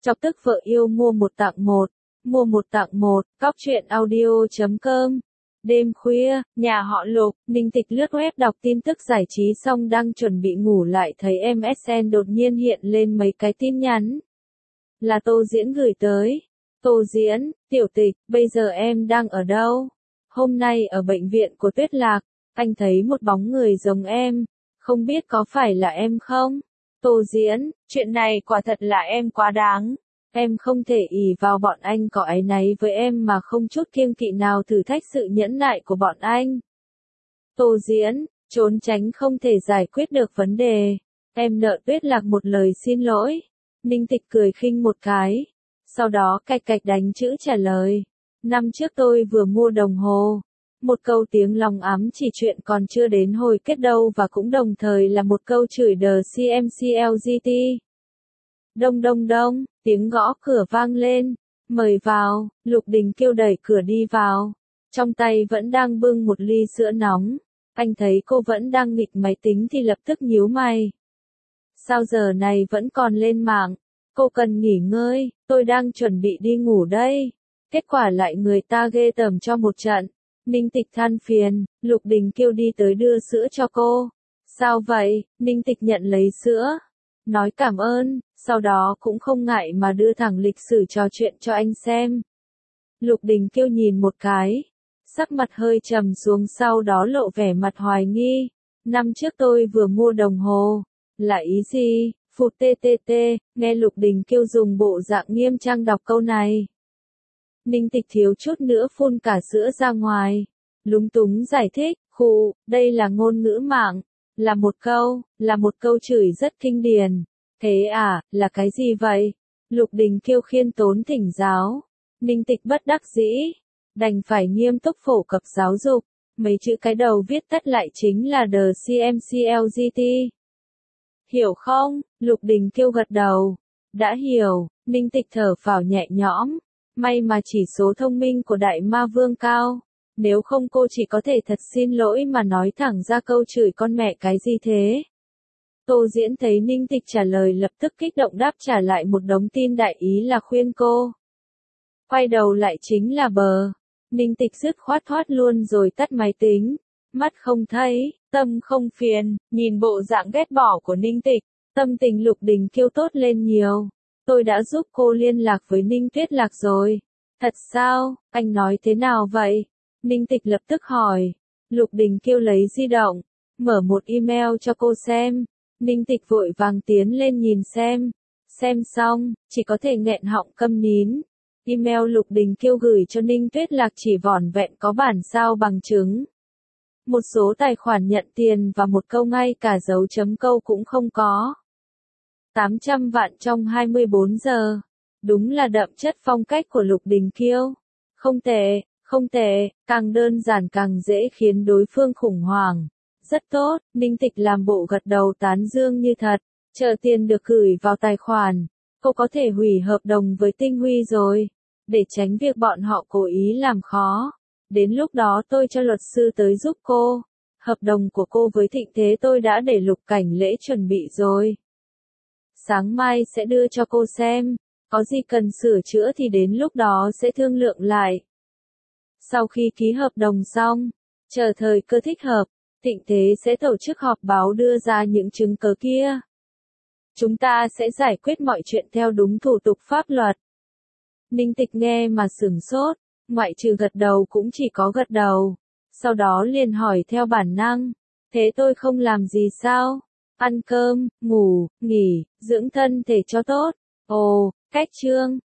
Chọc tức vợ yêu mua một tặng một. Mua một tặng một, cóc truyện audio.com. Đêm khuya, nhà họ Lục, Ninh Tịch lướt web đọc tin tức giải trí xong đang chuẩn bị ngủ lại thấy MSN đột nhiên hiện lên mấy cái tin nhắn. Là Tô Diễn gửi tới. Tô Diễn, Tiểu Tịch, bây giờ em đang ở đâu? Hôm nay ở bệnh viện của Tuyết Lạc, anh thấy một bóng người giống em, không biết có phải là em không? Tô Diễn, chuyện này quả thật là em quá đáng. Em không thể ỷ vào bọn anh có áy náy với em mà không chút kiêng kỵ nào thử thách sự nhẫn nại của bọn anh. Tô Diễn, trốn tránh không thể giải quyết được vấn đề. Em nợ Tuyết Lạc một lời xin lỗi. Ninh Tịch cười khinh một cái. Sau đó cạch cạch đánh chữ trả lời. Năm trước tôi vừa mua đồng hồ. Một câu tiếng lòng ám chỉ chuyện còn chưa đến hồi kết đâu và cũng đồng thời là một câu chửi đờ CMCLGT. Đông đông đông, tiếng gõ cửa vang lên. Mời vào, Lục Đình Kiêu đẩy cửa đi vào. Trong tay vẫn đang bưng một ly sữa nóng. Anh thấy cô vẫn đang nghịch máy tính thì lập tức nhíu mày. Sao giờ này vẫn còn lên mạng? Cô cần nghỉ ngơi, tôi đang chuẩn bị đi ngủ đây. Kết quả lại người ta ghê tởm cho một trận. Ninh Tịch than phiền, Lục Đình Kiêu đi tới đưa sữa cho cô. Sao vậy? Ninh Tịch nhận lấy sữa. Nói cảm ơn, sau đó cũng không ngại mà đưa thẳng lịch sử trò chuyện cho anh xem. Lục Đình Kiêu nhìn một cái. Sắc mặt hơi trầm xuống sau đó lộ vẻ mặt hoài nghi. Năm trước tôi vừa mua đồng hồ. Là ý gì? Phụt TTT, nghe Lục Đình Kiêu dùng bộ dạng nghiêm trang đọc câu này. Ninh Tịch thiếu chút nữa phun cả sữa ra ngoài. Lúng túng giải thích, khụ, đây là ngôn ngữ mạng. Là một câu chửi rất kinh điển. Thế à, là cái gì vậy? Lục Đình Kiêu khiêm tốn thỉnh giáo. Ninh Tịch bất đắc dĩ. Đành phải nghiêm túc phổ cập giáo dục. Mấy chữ cái đầu viết tắt lại chính là the CMCLGT. Hiểu không? Lục Đình Kiêu gật đầu. Đã hiểu, Ninh Tịch thở phào nhẹ nhõm. May mà chỉ số thông minh của Đại Ma Vương cao. Nếu không cô chỉ có thể thật xin lỗi mà nói thẳng ra câu chửi con mẹ cái gì thế. Tô Diễn thấy Ninh Tịch trả lời lập tức kích động đáp trả lại một đống tin đại ý là khuyên cô. Quay đầu lại chính là bờ. Ninh Tịch dứt khoát thoát luôn rồi tắt máy tính. Mắt không thấy, tâm không phiền, nhìn bộ dạng ghét bỏ của Ninh Tịch, tâm tình Lục Đình Kiêu tốt lên nhiều. Tôi đã giúp cô liên lạc với Ninh Tuyết Lạc rồi. Thật sao, anh nói thế nào vậy? Ninh Tịch lập tức hỏi. Lục Đình Kiêu lấy di động, mở một email cho cô xem. Ninh Tịch vội vàng tiến lên nhìn xem. Xem xong, chỉ có thể nghẹn họng câm nín. Email Lục Đình Kiêu gửi cho Ninh Tuyết Lạc chỉ vỏn vẹn có bản sao bằng chứng. Một số tài khoản nhận tiền và một câu ngay cả dấu chấm câu cũng không có. 800 vạn trong 24 giờ. Đúng là đậm chất phong cách của Lục Đình Kiêu. Không tệ, không tệ, càng đơn giản càng dễ khiến đối phương khủng hoảng. Rất tốt, Ninh Tịch làm bộ gật đầu tán dương như thật. Chờ tiền được gửi vào tài khoản, cô có thể hủy hợp đồng với Tinh Huy rồi. Để tránh việc bọn họ cố ý làm khó. Đến lúc đó tôi cho luật sư tới giúp cô. Hợp đồng của cô với Thịnh Thế tôi đã để Lục Cảnh Lễ chuẩn bị rồi. Sáng mai sẽ đưa cho cô xem. Có gì cần sửa chữa thì đến lúc đó sẽ thương lượng lại. Sau khi ký hợp đồng xong, chờ thời cơ thích hợp, Thịnh Thế sẽ tổ chức họp báo đưa ra những chứng cứ kia. Chúng ta sẽ giải quyết mọi chuyện theo đúng thủ tục pháp luật. Ninh Tịch nghe mà sửng sốt, ngoại trừ gật đầu cũng chỉ có gật đầu. Sau đó liền hỏi theo bản năng. Thế tôi không làm gì sao? Ăn cơm, ngủ, nghỉ, dưỡng thân thể cho tốt. Ồ, cách chương.